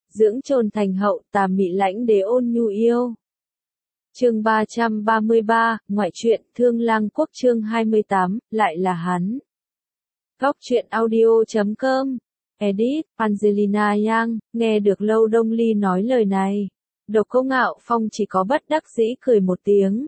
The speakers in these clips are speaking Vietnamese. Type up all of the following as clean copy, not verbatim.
dưỡng trồn thành hậu, tà mị lãnh đế ôn nhu yêu. Chương 333, ngoại truyện, Thương Lang Quốc chương 28, lại là hắn. Góc truyện audio.com. Edit, Angelina Yang, nghe được Lâu Đông Ly nói lời này. Độc Cô Ngạo Phong chỉ có bất đắc dĩ cười một tiếng.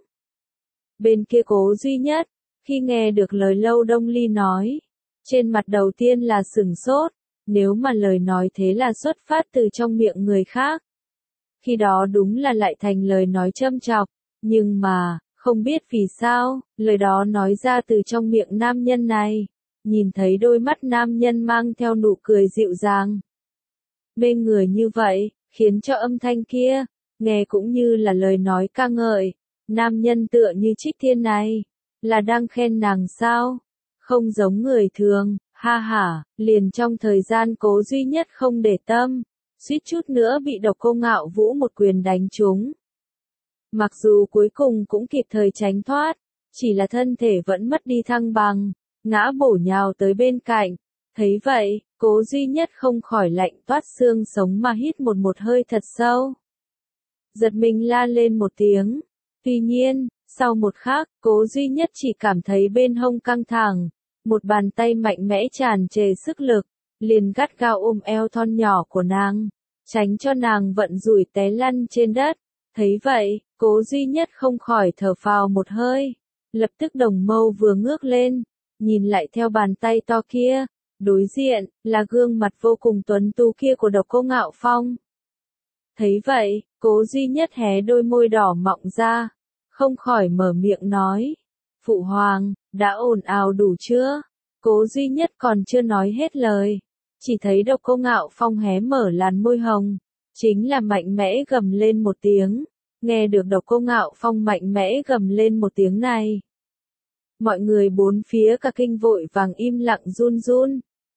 Bên kia Cố Duy Nhất, khi nghe được lời Lâu Đông Ly nói, trên mặt đầu tiên là sửng sốt, nếu mà lời nói thế là xuất phát từ trong miệng người khác. Khi đó đúng là lại thành lời nói châm chọc, nhưng mà, không biết vì sao, lời đó nói ra từ trong miệng nam nhân này. Nhìn thấy đôi mắt nam nhân mang theo nụ cười dịu dàng, mê người như vậy, khiến cho âm thanh kia, nghe cũng như là lời nói ca ngợi. Nam nhân tựa như Trích Thiên này, là đang khen nàng sao? Không giống người thường, ha ha, liền trong thời gian Cố Duy Nhất không để tâm, suýt chút nữa bị Độc Cô Ngạo Vũ một quyền đánh trúng. Mặc dù cuối cùng cũng kịp thời tránh thoát, chỉ là thân thể vẫn mất đi thăng bằng, ngã bổ nhào tới bên cạnh. Thấy vậy, Cố Duy Nhất không khỏi lạnh toát xương sống mà hít một hơi thật sâu. Giật mình la lên một tiếng. Tuy nhiên, sau một khắc, Cố Duy Nhất chỉ cảm thấy bên hông căng thẳng, một bàn tay mạnh mẽ tràn trề sức lực, liền gắt gao ôm eo thon nhỏ của nàng, tránh cho nàng vận rủi té lăn trên đất. Thấy vậy, Cố Duy Nhất không khỏi thở phào một hơi, lập tức đồng mâu vừa ngước lên, nhìn lại theo bàn tay to kia, đối diện, là gương mặt vô cùng tuấn tú kia của Độc Cô Ngạo Phong. Thấy vậy, Cố Duy Nhất hé đôi môi đỏ mọng ra, không khỏi mở miệng nói, Phụ Hoàng, đã ồn ào đủ chưa? Cố Duy Nhất còn chưa nói hết lời, chỉ thấy Độc Cô Ngạo Phong hé mở làn môi hồng, chính là mạnh mẽ gầm lên một tiếng. Nghe được Độc Cô Ngạo Phong mạnh mẽ gầm lên một tiếng này, mọi người bốn phía cả kinh vội vàng im lặng run run,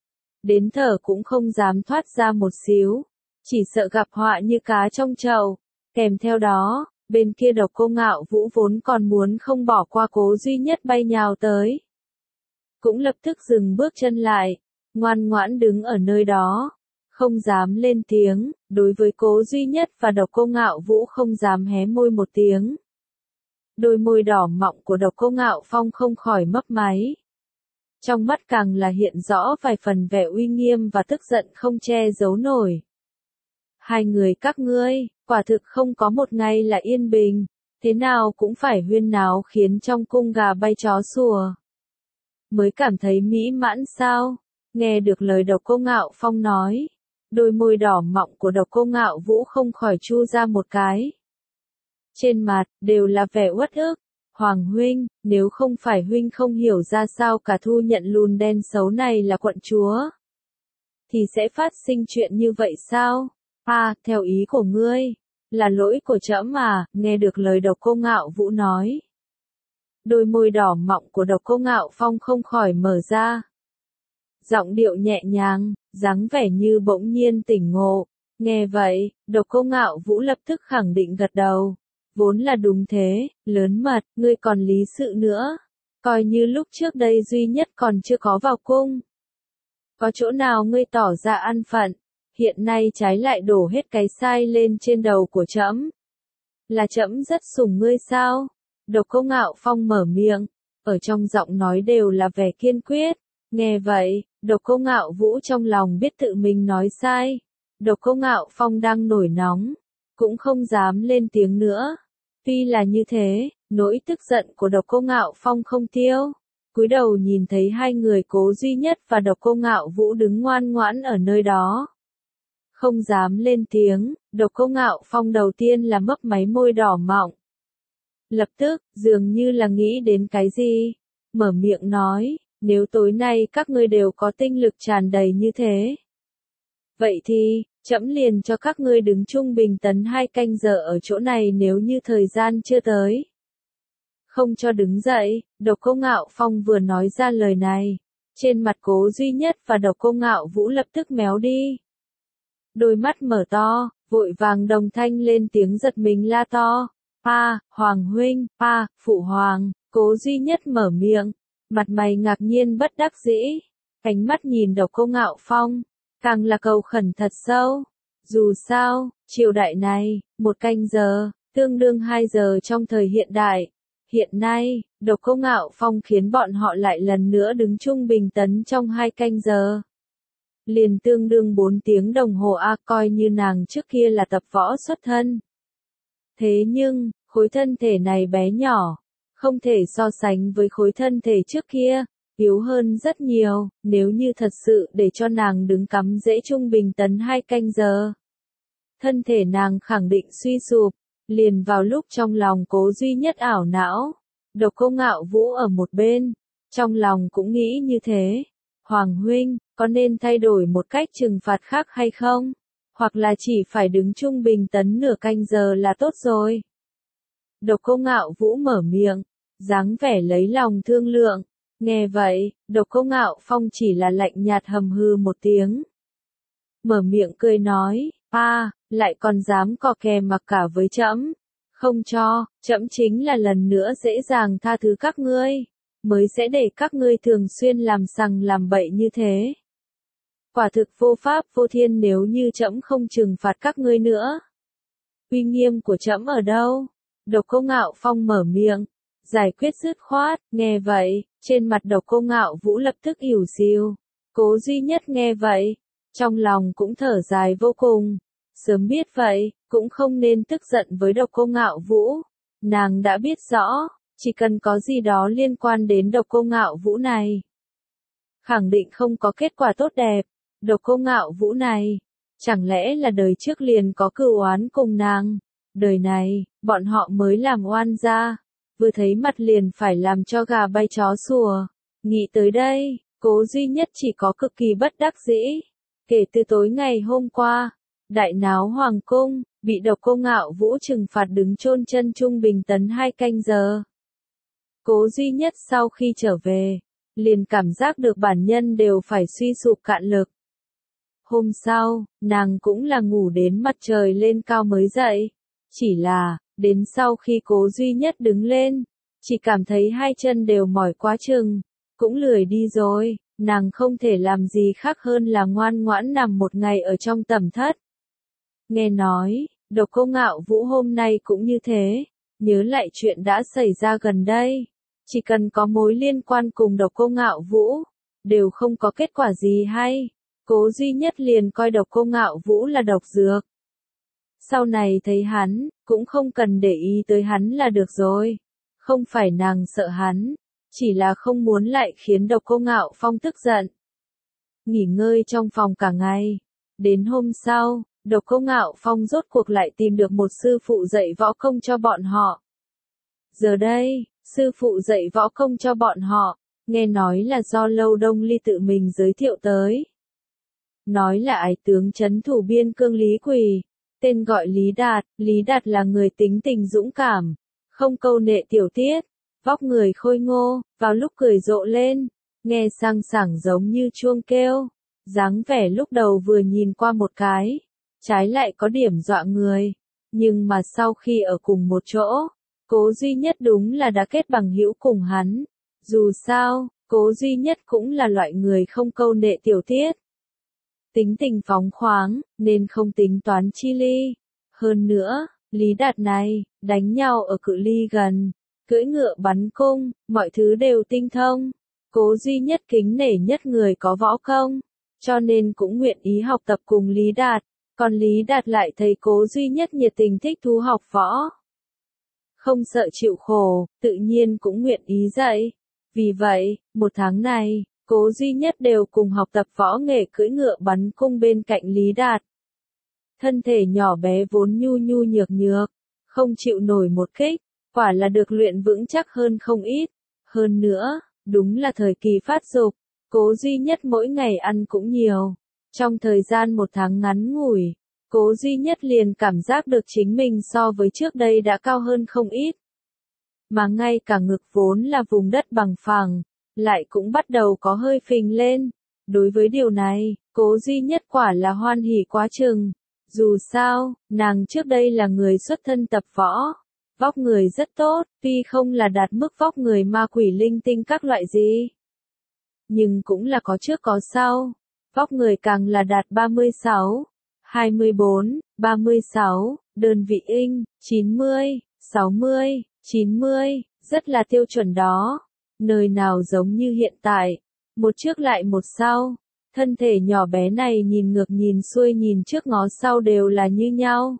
đến thở cũng không dám thoát ra một xíu, chỉ sợ gặp họa như cá trong chậu. Kèm theo đó, bên kia Độc Cô Ngạo Vũ vốn còn muốn không bỏ qua Cố Duy Nhất bay nhào tới, cũng lập tức dừng bước chân lại, ngoan ngoãn đứng ở nơi đó, không dám lên tiếng. Đối với Cố Duy Nhất và Độc Cô Ngạo Vũ không dám hé môi một tiếng. Đôi môi đỏ mọng của Độc Cô Ngạo Phong không khỏi mấp máy, trong mắt càng là hiện rõ vài phần vẻ uy nghiêm và tức giận không che giấu nổi. Hai người các ngươi, quả thực không có một ngày là yên bình, thế nào cũng phải huyên náo khiến trong cung gà bay chó sủa. Mới cảm thấy mỹ mãn sao? Nghe được lời Độc Cô Ngạo Phong nói, đôi môi đỏ mọng của Độc Cô Ngạo Vũ không khỏi chu ra một cái. Trên mặt, đều là vẻ uất ức. Hoàng huynh, nếu không phải huynh không hiểu ra sao cả thu nhận lùn đen xấu này là quận chúa, thì sẽ phát sinh chuyện như vậy sao? Theo ý của ngươi, là lỗi của trẫm mà. Nghe được lời Độc Cô Ngạo Vũ nói, đôi môi đỏ mọng của Độc Cô Ngạo Phong không khỏi mở ra. Giọng điệu nhẹ nhàng, dáng vẻ như bỗng nhiên tỉnh ngộ. Nghe vậy, Độc Cô Ngạo Vũ lập tức khẳng định gật đầu. Vốn là đúng thế, lớn mật, ngươi còn lý sự nữa. Coi như lúc trước đây Duy Nhất còn chưa có vào cung, có chỗ nào ngươi tỏ ra an phận, hiện nay trái lại đổ hết cái sai lên trên đầu của trẫm. Là trẫm rất sủng ngươi sao? Độc Cô Ngạo Phong mở miệng, ở trong giọng nói đều là vẻ kiên quyết. Nghe vậy, Độc Cô Ngạo Vũ trong lòng biết tự mình nói sai. Độc Cô Ngạo Phong đang nổi nóng, cũng không dám lên tiếng nữa. Tuy là như thế, nỗi tức giận của Độc Cô Ngạo Phong không tiêu. Cúi đầu nhìn thấy hai người Cố Duy Nhất và Độc Cô Ngạo Vũ đứng ngoan ngoãn ở nơi đó, không dám lên tiếng. Độc Cô Ngạo Phong đầu tiên là mấp máy môi đỏ mọng, lập tức, dường như là nghĩ đến cái gì, mở miệng nói, nếu tối nay các ngươi đều có tinh lực tràn đầy như thế, vậy thì, trẫm liền cho các ngươi đứng trung bình tấn 2 canh giờ ở chỗ này nếu như thời gian chưa tới. Không cho đứng dậy. Độc Cô Ngạo Phong vừa nói ra lời này, trên mặt Cố Duy Nhất và Độc Cô Ngạo Vũ lập tức méo đi. Đôi mắt mở to, vội vàng đồng thanh lên tiếng giật mình la to. Hoàng huynh, Phụ Hoàng. Cố Duy Nhất mở miệng, mặt mày ngạc nhiên bất đắc dĩ, ánh mắt nhìn Độc Cô Ngạo Phong, càng là cầu khẩn thật sâu. Dù sao, triều đại này, 1 canh giờ, tương đương 2 giờ trong thời hiện đại. Hiện nay, Độc Cô Ngạo Phong khiến bọn họ lại lần nữa đứng trung bình tấn trong 2 canh giờ. Liền tương đương 4 tiếng đồng hồ coi như nàng trước kia là tập võ xuất thân. Thế nhưng, khối thân thể này bé nhỏ, không thể so sánh với khối thân thể trước kia, yếu hơn rất nhiều, nếu như thật sự để cho nàng đứng cắm rễ trung bình tấn 2 canh giờ. Thân thể nàng khẳng định suy sụp, liền vào lúc trong lòng Cố Duy Nhất ảo não. Độc Cô Ngạo Vũ ở một bên, trong lòng cũng nghĩ như thế. Hoàng huynh, có nên thay đổi một cách trừng phạt khác hay không? Hoặc là chỉ phải đứng trung bình tấn nửa canh giờ là tốt rồi. Độc Cô Ngạo Vũ mở miệng, dáng vẻ lấy lòng thương lượng. Nghe vậy, Độc Cô Ngạo Phong chỉ là lạnh nhạt hầm hừ một tiếng. Mở miệng cười nói, lại còn dám cò kè mặc cả với trẫm. Không cho, trẫm chính là lần nữa dễ dàng tha thứ các ngươi, mới sẽ để các ngươi thường xuyên làm sằng làm bậy như thế. Quả thực vô pháp vô thiên nếu như trẫm không trừng phạt các ngươi nữa. Uy nghiêm của trẫm ở đâu? Độc Cô Ngạo Phong mở miệng, giải quyết dứt khoát. Nghe vậy, trên mặt Độc Cô Ngạo Vũ lập tức ỉu xìu. Cố Duy Nhất nghe vậy, trong lòng cũng thở dài vô cùng. Sớm biết vậy, cũng không nên tức giận với Độc Cô Ngạo Vũ. Nàng đã biết rõ, chỉ cần có gì đó liên quan đến Độc Cô Ngạo Vũ này, khẳng định không có kết quả tốt đẹp. Độc Cô Ngạo Vũ này, chẳng lẽ là đời trước liền có cừu oán cùng nàng? Đời này, bọn họ mới làm oan gia, vừa thấy mặt liền phải làm cho gà bay chó sủa. Nghĩ tới đây, Cố Duy Nhất chỉ có cực kỳ bất đắc dĩ. Kể từ tối ngày hôm qua, đại náo hoàng cung, bị Độc Cô Ngạo Vũ trừng phạt đứng chôn chân trung bình tấn 2 canh giờ. Cố Duy Nhất sau khi trở về, liền cảm giác được bản nhân đều phải suy sụp cạn lực. Hôm sau, nàng cũng là ngủ đến mặt trời lên cao mới dậy. Chỉ là, đến sau khi Cố Duy Nhất đứng lên, chỉ cảm thấy hai chân đều mỏi quá chừng, cũng lười đi rồi, nàng không thể làm gì khác hơn là ngoan ngoãn nằm một ngày ở trong tẩm thất. Nghe nói, Độc Cô Ngạo Vũ hôm nay cũng như thế, nhớ lại chuyện đã xảy ra gần đây, chỉ cần có mối liên quan cùng Độc Cô Ngạo Vũ, đều không có kết quả gì hay. Cố Duy Nhất liền coi Độc Cô Ngạo Vũ là độc dược. Sau này thấy hắn, cũng không cần để ý tới hắn là được rồi. Không phải nàng sợ hắn, chỉ là không muốn lại khiến Độc Cô Ngạo Phong tức giận. Nghỉ ngơi trong phòng cả ngày. Đến hôm sau, Độc Cô Ngạo Phong rốt cuộc lại tìm được một sư phụ dạy võ công cho bọn họ. Giờ đây, sư phụ dạy võ công cho bọn họ, nghe nói là do Lâu Đông Ly tự mình giới thiệu tới. Nói là ái tướng trấn thủ biên cương Lý Quỳ, tên gọi Lý Đạt là người tính tình dũng cảm, không câu nệ tiểu tiết, vóc người khôi ngô, vào lúc cười rộ lên, nghe sang sảng giống như chuông kêu, dáng vẻ lúc đầu vừa nhìn qua một cái, trái lại có điểm dọa người, nhưng mà sau khi ở cùng một chỗ, Cố Duy Nhất đúng là đã kết bằng hữu cùng hắn. Dù sao, Cố Duy Nhất cũng là loại người không câu nệ tiểu tiết, tính tình phóng khoáng, nên không tính toán chi ly. Hơn nữa, Lý Đạt này, đánh nhau ở cự ly gần, cưỡi ngựa bắn cung, mọi thứ đều tinh thông. Cố Duy Nhất kính nể nhất người có võ công, cho nên cũng nguyện ý học tập cùng Lý Đạt, còn Lý Đạt lại thấy Cố Duy Nhất nhiệt tình thích thú học võ. Không sợ chịu khổ, tự nhiên cũng nguyện ý dạy. Vì vậy, một tháng này, Cố Duy Nhất đều cùng học tập võ nghệ cưỡi ngựa bắn cung bên cạnh Lý Đạt. Thân thể nhỏ bé vốn nhu nhu nhược nhược, không chịu nổi một kích, quả là được luyện vững chắc hơn không ít. Hơn nữa, đúng là thời kỳ phát dục, Cố Duy Nhất mỗi ngày ăn cũng nhiều. Trong thời gian một tháng ngắn ngủi, Cố Duy Nhất liền cảm giác được chính mình so với trước đây đã cao hơn không ít. Mà ngay cả ngực vốn là vùng đất bằng phẳng, lại cũng bắt đầu có hơi phình lên. Đối với điều này, Cố Duy Nhất quả là hoan hỉ quá chừng. Dù sao, nàng trước đây là người xuất thân tập võ, vóc người rất tốt, tuy không là đạt mức vóc người ma quỷ linh tinh các loại gì, nhưng cũng là có trước có sau, vóc người càng là đạt 36, 24, 36, đơn vị inch, 90, 60, 90, rất là tiêu chuẩn đó. Nơi nào giống như hiện tại, một trước lại một sau. Thân thể nhỏ bé này nhìn ngược nhìn xuôi nhìn trước ngó sau đều là như nhau.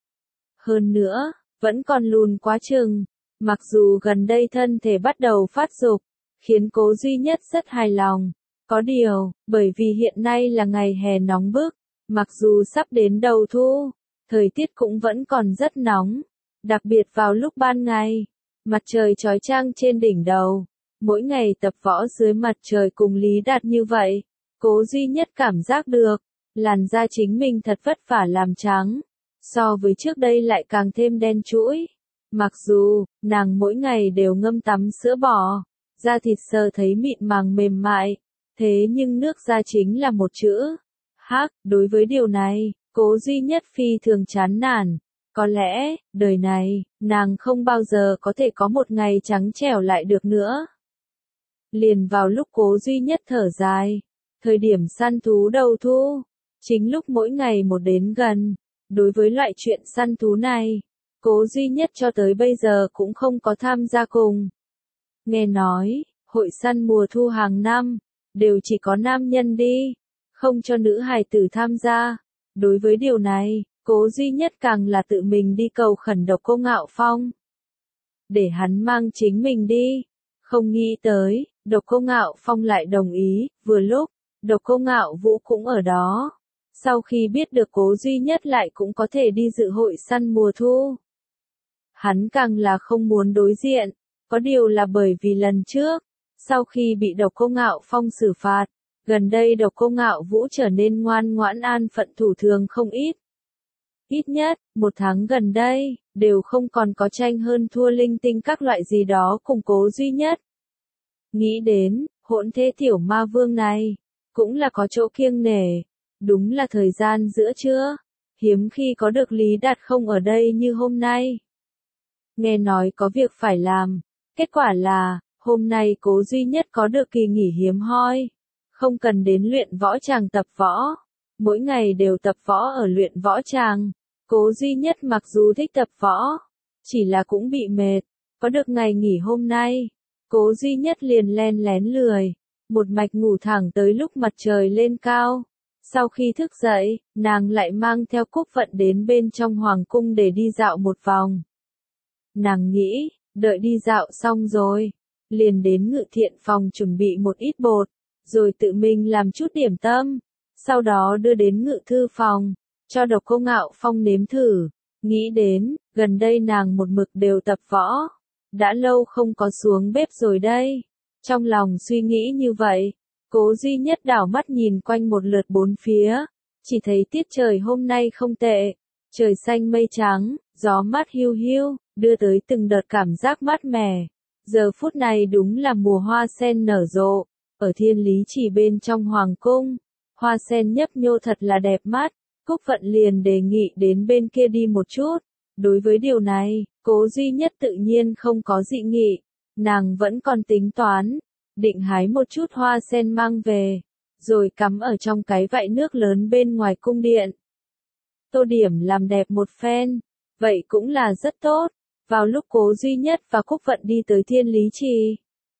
Hơn nữa, vẫn còn lùn quá chừng. Mặc dù gần đây thân thể bắt đầu phát dục, khiến Cố Duy Nhất rất hài lòng. Có điều, bởi vì hiện nay là ngày hè nóng bức, mặc dù sắp đến đầu thu, thời tiết cũng vẫn còn rất nóng, đặc biệt vào lúc ban ngày, mặt trời chói chang trên đỉnh đầu. Mỗi ngày tập võ dưới mặt trời cùng Lý Đạt như vậy, Cố Duy Nhất cảm giác được, làn da chính mình thật vất vả làm trắng, so với trước đây lại càng thêm đen trũi. Mặc dù, nàng mỗi ngày đều ngâm tắm sữa bò, da thịt sờ thấy mịn màng mềm mại, thế nhưng nước da chính là một chữ hắc. Đối với điều này, Cố Duy Nhất phi thường chán nản. Có lẽ, đời này, nàng không bao giờ có thể có một ngày trắng trẻo lại được nữa. Liền vào lúc Cố Duy Nhất thở dài, thời điểm săn thú đầu thu, chính lúc mỗi ngày một đến gần, đối với loại chuyện săn thú này, Cố Duy Nhất cho tới bây giờ cũng không có tham gia cùng. Nghe nói, hội săn mùa thu hàng năm, đều chỉ có nam nhân đi, không cho nữ hài tử tham gia. Đối với điều này, Cố Duy Nhất càng là tự mình đi cầu khẩn Độc Cô Ngạo Phong, để hắn mang chính mình đi. Không nghĩ tới, Độc Cô Ngạo Phong lại đồng ý. Vừa lúc, Độc Cô Ngạo Vũ cũng ở đó. Sau khi biết được Cố Duy Nhất lại cũng có thể đi dự hội săn mùa thu, hắn càng là không muốn đối diện. Có điều là bởi vì lần trước, sau khi bị Độc Cô Ngạo Phong xử phạt, gần đây Độc Cô Ngạo Vũ trở nên ngoan ngoãn an phận thủ thường không ít. Ít nhất, một tháng gần đây, đều không còn có tranh hơn thua linh tinh các loại gì đó cùng Cố Duy Nhất. Nghĩ đến, hỗn thế tiểu ma vương này, cũng là có chỗ kiêng nể. Đúng là thời gian giữa trưa, hiếm khi có được Lý Đạt không ở đây như hôm nay. Nghe nói có việc phải làm, kết quả là, hôm nay Cố Duy Nhất có được kỳ nghỉ hiếm hoi, không cần đến luyện võ tràng tập võ, mỗi ngày đều tập võ ở luyện võ tràng. Cố Duy Nhất mặc dù thích tập võ, chỉ là cũng bị mệt, có được ngày nghỉ hôm nay, Cố Duy Nhất liền len lén lười, một mạch ngủ thẳng tới lúc mặt trời lên cao. Sau khi thức dậy, nàng lại mang theo Cúc Vận đến bên trong hoàng cung để đi dạo một vòng. Nàng nghĩ, đợi đi dạo xong rồi, liền đến Ngự Thiện phòng chuẩn bị một ít bột, rồi tự mình làm chút điểm tâm, sau đó đưa đến Ngự Thư phòng, cho Độc Cô Ngạo Phong nếm thử. Nghĩ đến, gần đây nàng một mực đều tập võ, đã lâu không có xuống bếp rồi đây. Trong lòng suy nghĩ như vậy, Cố Duy Nhất đảo mắt nhìn quanh một lượt bốn phía, chỉ thấy tiết trời hôm nay không tệ, trời xanh mây trắng, gió mát hiu hiu, đưa tới từng đợt cảm giác mát mẻ. Giờ phút này đúng là mùa hoa sen nở rộ, ở Thiên Lý Chỉ bên trong hoàng cung, hoa sen nhấp nhô thật là đẹp mắt. Cúc Vận liền đề nghị đến bên kia đi một chút. Đối với điều này, Cố Duy Nhất tự nhiên không có dị nghị, nàng vẫn còn tính toán, định hái một chút hoa sen mang về, rồi cắm ở trong cái vại nước lớn bên ngoài cung điện. Tô điểm làm đẹp một phen, vậy cũng là rất tốt. Vào lúc Cố Duy Nhất và Cúc Vận đi tới Thiên Lý Trì,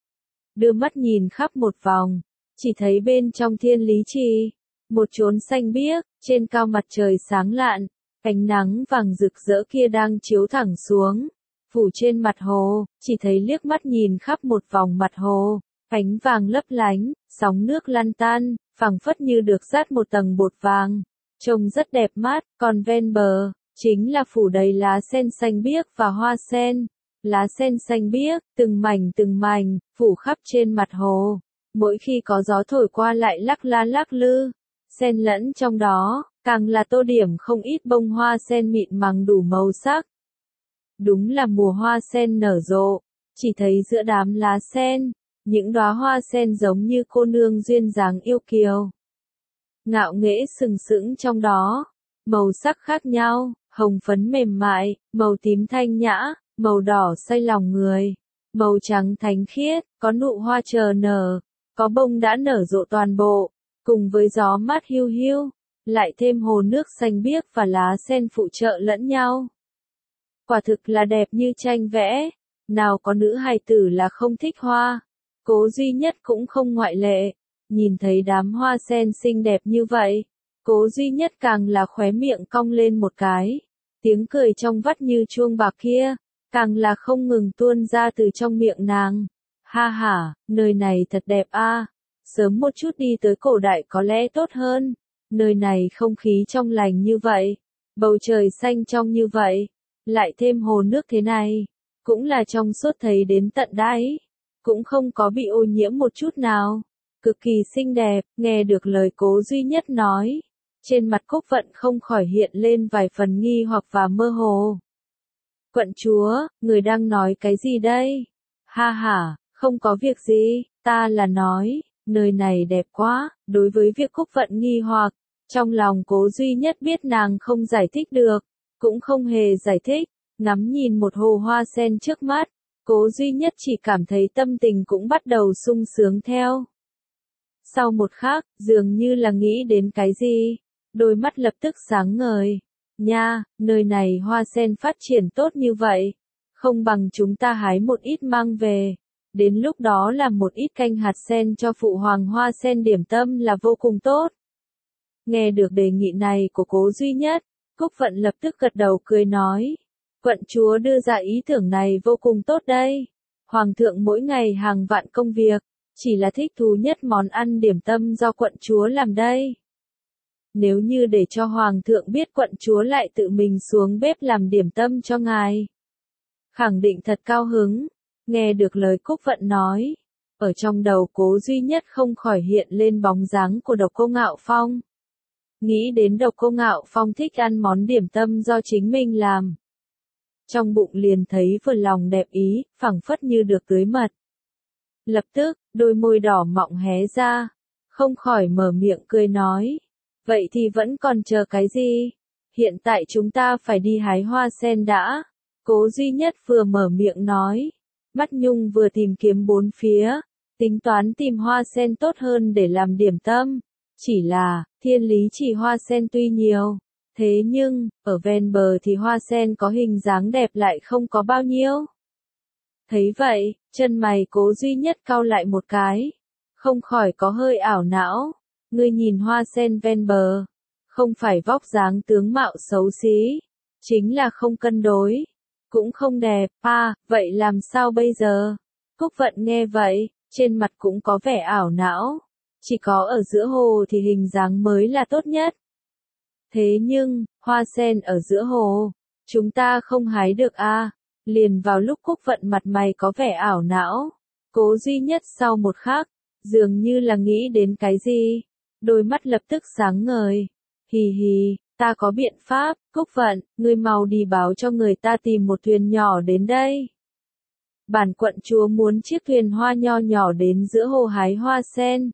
đưa mắt nhìn khắp một vòng, chỉ thấy bên trong Thiên Lý Trì, một chốn xanh biếc, trên cao mặt trời sáng lạn, ánh nắng vàng rực rỡ kia đang chiếu thẳng xuống, phủ trên mặt hồ, chỉ thấy liếc mắt nhìn khắp một vòng mặt hồ, ánh vàng lấp lánh, sóng nước lăn tăn, phẳng phất như được dát một tầng bột vàng, trông rất đẹp mắt. Còn ven bờ, chính là phủ đầy lá sen xanh biếc và hoa sen. Lá sen xanh biếc, từng mảnh, phủ khắp trên mặt hồ, mỗi khi có gió thổi qua lại lắc la lắc lư, xen lẫn trong đó, càng là tô điểm không ít bông hoa sen mịn màng đủ màu sắc. Đúng là mùa hoa sen nở rộ, chỉ thấy giữa đám lá sen, những đóa hoa sen giống như cô nương duyên dáng yêu kiều, ngạo nghễ sừng sững trong đó, màu sắc khác nhau, hồng phấn mềm mại, màu tím thanh nhã, màu đỏ say lòng người, màu trắng thánh khiết, có nụ hoa chờ nở, có bông đã nở rộ toàn bộ, cùng với gió mát hiu hiu, lại thêm hồ nước xanh biếc và lá sen phụ trợ lẫn nhau. Quả thực là đẹp như tranh vẽ, nào có nữ hài tử là không thích hoa, Cố Duy Nhất cũng không ngoại lệ, nhìn thấy đám hoa sen xinh đẹp như vậy, Cố Duy Nhất càng là khóe miệng cong lên một cái, tiếng cười trong vắt như chuông bạc kia, càng là không ngừng tuôn ra từ trong miệng nàng. Ha ha, nơi này thật đẹp a, sớm một chút đi tới cổ đại có lẽ tốt hơn, nơi này không khí trong lành như vậy, bầu trời xanh trong như vậy, lại thêm hồ nước thế này, cũng là trong suốt thấy đến tận đáy, cũng không có bị ô nhiễm một chút nào, cực kỳ xinh đẹp. Nghe được lời Cố Duy Nhất nói, trên mặt Cúc Vận không khỏi hiện lên vài phần nghi hoặc và mơ hồ. Quận chúa, người đang nói cái gì đây? Ha ha, không có việc gì, ta là nói, nơi này đẹp quá. Đối với việc Cúc Vận nghi hoặc, trong lòng Cố Duy Nhất biết nàng không giải thích được, cũng không hề giải thích, ngắm nhìn một hồ hoa sen trước mắt, Cố Duy Nhất chỉ cảm thấy tâm tình cũng bắt đầu sung sướng theo. Sau một khắc, dường như là nghĩ đến cái gì, đôi mắt lập tức sáng ngời. Nha, nơi này hoa sen phát triển tốt như vậy, không bằng chúng ta hái một ít mang về, đến lúc đó làm một ít canh hạt sen cho phụ hoàng hoa sen điểm tâm là vô cùng tốt. Nghe được đề nghị này của Cố Duy Nhất, Cúc Vận lập tức gật đầu cười nói, quận chúa đưa ra ý tưởng này vô cùng tốt đây. Hoàng thượng mỗi ngày hàng vạn công việc, chỉ là thích thú nhất món ăn điểm tâm do quận chúa làm đây. Nếu như để cho hoàng thượng biết quận chúa lại tự mình xuống bếp làm điểm tâm cho ngài, khẳng định thật cao hứng. Nghe được lời Cúc Vận nói, ở trong đầu Cố Duy Nhất không khỏi hiện lên bóng dáng của Độc Cô Ngạo Phong. Nghĩ đến Độc Cô Ngạo Phong thích ăn món điểm tâm do chính mình làm, trong bụng liền thấy vừa lòng đẹp ý, phảng phất như được tưới mật. Lập tức, đôi môi đỏ mọng hé ra, không khỏi mở miệng cười nói, vậy thì vẫn còn chờ cái gì? Hiện tại chúng ta phải đi hái hoa sen đã. Cố Duy Nhất vừa mở miệng nói, mắt nhung vừa tìm kiếm bốn phía, tính toán tìm hoa sen tốt hơn để làm điểm tâm. Chỉ là, Thiên Lý Chỉ hoa sen tuy nhiều, thế nhưng, ở ven bờ thì hoa sen có hình dáng đẹp lại không có bao nhiêu. Thấy vậy, chân mày Cố Duy Nhất cau lại một cái, không khỏi có hơi ảo não. Ngươi nhìn hoa sen ven bờ, không phải vóc dáng tướng mạo xấu xí, chính là không cân đối, cũng không đẹp. Vậy làm sao bây giờ? Cúc Vận nghe vậy, trên mặt cũng có vẻ ảo não, chỉ có ở giữa hồ thì hình dáng mới là tốt nhất. Thế nhưng, hoa sen ở giữa hồ, chúng ta không hái được Liền vào lúc Cúc Vận mặt mày có vẻ ảo não, Cố Duy Nhất sau một khắc, dường như là nghĩ đến cái gì, đôi mắt lập tức sáng ngời. Hì hì, ta có biện pháp. Cúc Vận, ngươi mau đi báo cho người ta tìm một thuyền nhỏ đến đây. Bản quận chúa muốn chiếc thuyền hoa nho nhỏ đến giữa hồ hái hoa sen.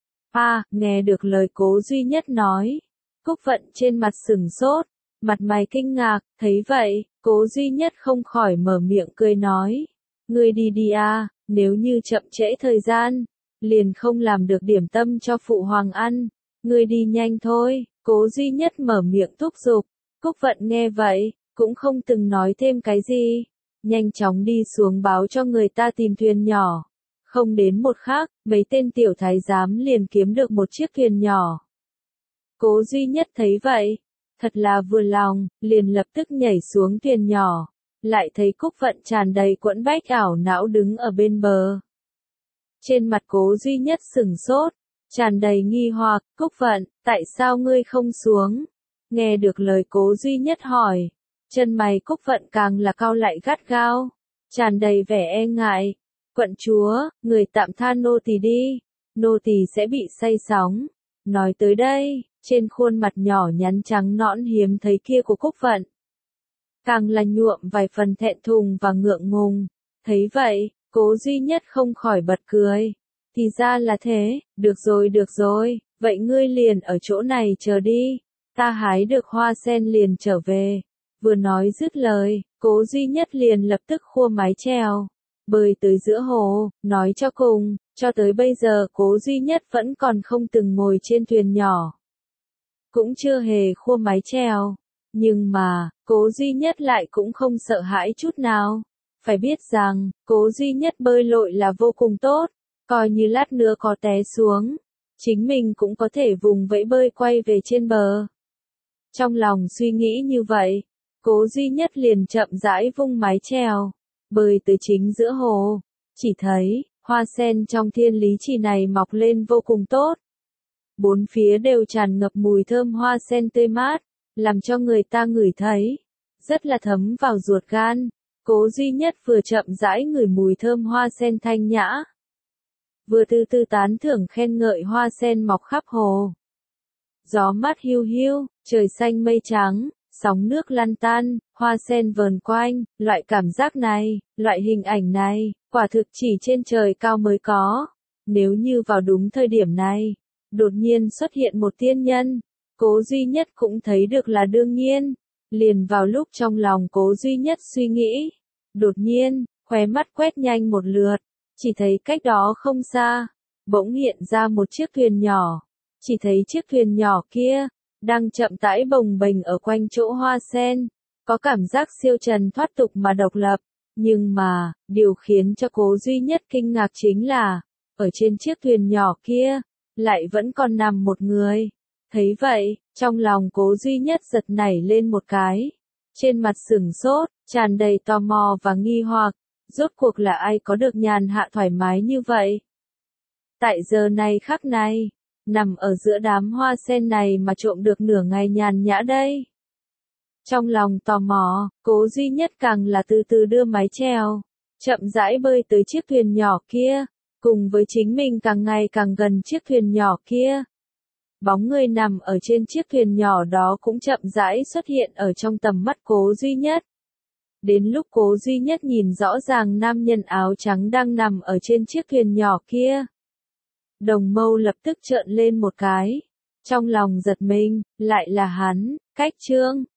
Nghe được lời Cố Duy Nhất nói, Cúc Vận trên mặt sừng sốt, mặt mày kinh ngạc. Thấy vậy, Cố Duy Nhất không khỏi mở miệng cười nói, ngươi đi đi nếu như chậm trễ thời gian, liền không làm được điểm tâm cho phụ hoàng ăn, ngươi đi nhanh thôi. Cố Duy Nhất mở miệng thúc giục. Cúc Vận nghe vậy, cũng không từng nói thêm cái gì, nhanh chóng đi xuống báo cho người ta tìm thuyền nhỏ. Không đến một khắc, mấy tên tiểu thái giám liền kiếm được một chiếc thuyền nhỏ. Cố Duy Nhất thấy vậy, thật là vừa lòng, liền lập tức nhảy xuống thuyền nhỏ, lại thấy Cúc Vận tràn đầy quẫn bách ảo não đứng ở bên bờ. Trên mặt Cố Duy Nhất sửng sốt, tràn đầy nghi hoặc. Cúc Vận, tại sao ngươi không xuống? Nghe được lời Cố Duy Nhất hỏi, chân mày Cúc Vận càng là cau lại gắt gao, tràn đầy vẻ e ngại. Quận chúa, người tạm tha nô tỳ đi, nô tỳ sẽ bị say sóng. Nói tới đây, trên khuôn mặt nhỏ nhắn trắng nõn hiếm thấy kia của Cúc Vận, càng là nhuộm vài phần thẹn thùng và ngượng ngùng. Thấy vậy, Cố Duy Nhất không khỏi bật cười. Thì ra là thế, được rồi, vậy ngươi liền ở chỗ này chờ đi, ta hái được hoa sen liền trở về. Vừa nói dứt lời, Cố Duy Nhất liền lập tức khua mái chèo, bơi tới giữa hồ. Nói cho cùng, cho tới bây giờ Cố Duy Nhất vẫn còn không từng ngồi trên thuyền nhỏ. cũng chưa hề khua mái chèo. Nhưng mà, Cố Duy Nhất lại cũng không sợ hãi chút nào. Phải biết rằng, Cố Duy Nhất bơi lội là vô cùng tốt, coi như lát nữa có té xuống, chính mình cũng có thể vùng vẫy bơi quay về trên bờ. Trong lòng suy nghĩ như vậy, Cố Duy Nhất liền chậm rãi vung mái chèo, bơi tới chính giữa hồ. Chỉ thấy, hoa sen trong thiên lý trì này mọc lên vô cùng tốt. Bốn phía đều tràn ngập mùi thơm hoa sen tươi mát, làm cho người ta ngửi thấy, rất là thấm vào ruột gan. Cố Duy Nhất vừa chậm rãi ngửi mùi thơm hoa sen thanh nhã, vừa từ từ tán thưởng khen ngợi hoa sen mọc khắp hồ. Gió mát hiu hiu, trời xanh mây trắng, sóng nước lăn tăn, hoa sen vờn quanh, loại cảm giác này, loại hình ảnh này, quả thực chỉ trên trời cao mới có. Nếu như vào đúng thời điểm này, đột nhiên xuất hiện một tiên nhân, Cố Duy Nhất cũng thấy được là đương nhiên. Liền vào lúc trong lòng Cố Duy Nhất suy nghĩ, đột nhiên, khóe mắt quét nhanh một lượt, chỉ thấy cách đó không xa, bỗng hiện ra một chiếc thuyền nhỏ. Chỉ thấy chiếc thuyền nhỏ kia, đang chậm rãi bồng bềnh ở quanh chỗ hoa sen, có cảm giác siêu trần thoát tục mà độc lập. Nhưng mà, điều khiến cho Cố Duy Nhất kinh ngạc chính là, ở trên chiếc thuyền nhỏ kia, lại vẫn còn nằm một người. Thấy vậy, trong lòng Cố Duy Nhất giật nảy lên một cái. Trên mặt sửng sốt, tràn đầy tò mò và nghi hoặc, rốt cuộc là ai có được nhàn hạ thoải mái như vậy? Tại giờ này khắc này, nằm ở giữa đám hoa sen này mà trộm được nửa ngày nhàn nhã đây. Trong lòng tò mò, Cố Duy Nhất càng là từ từ đưa mái chèo, chậm rãi bơi tới chiếc thuyền nhỏ kia, cùng với chính mình càng ngày càng gần chiếc thuyền nhỏ kia. Bóng người nằm ở trên chiếc thuyền nhỏ đó cũng chậm rãi xuất hiện ở trong tầm mắt Cố Duy Nhất. Đến lúc Cố Duy Nhất nhìn rõ ràng nam nhân áo trắng đang nằm ở trên chiếc thuyền nhỏ kia, đồng mâu lập tức trợn lên một cái. Trong lòng giật mình, lại là hắn, Cách Trương.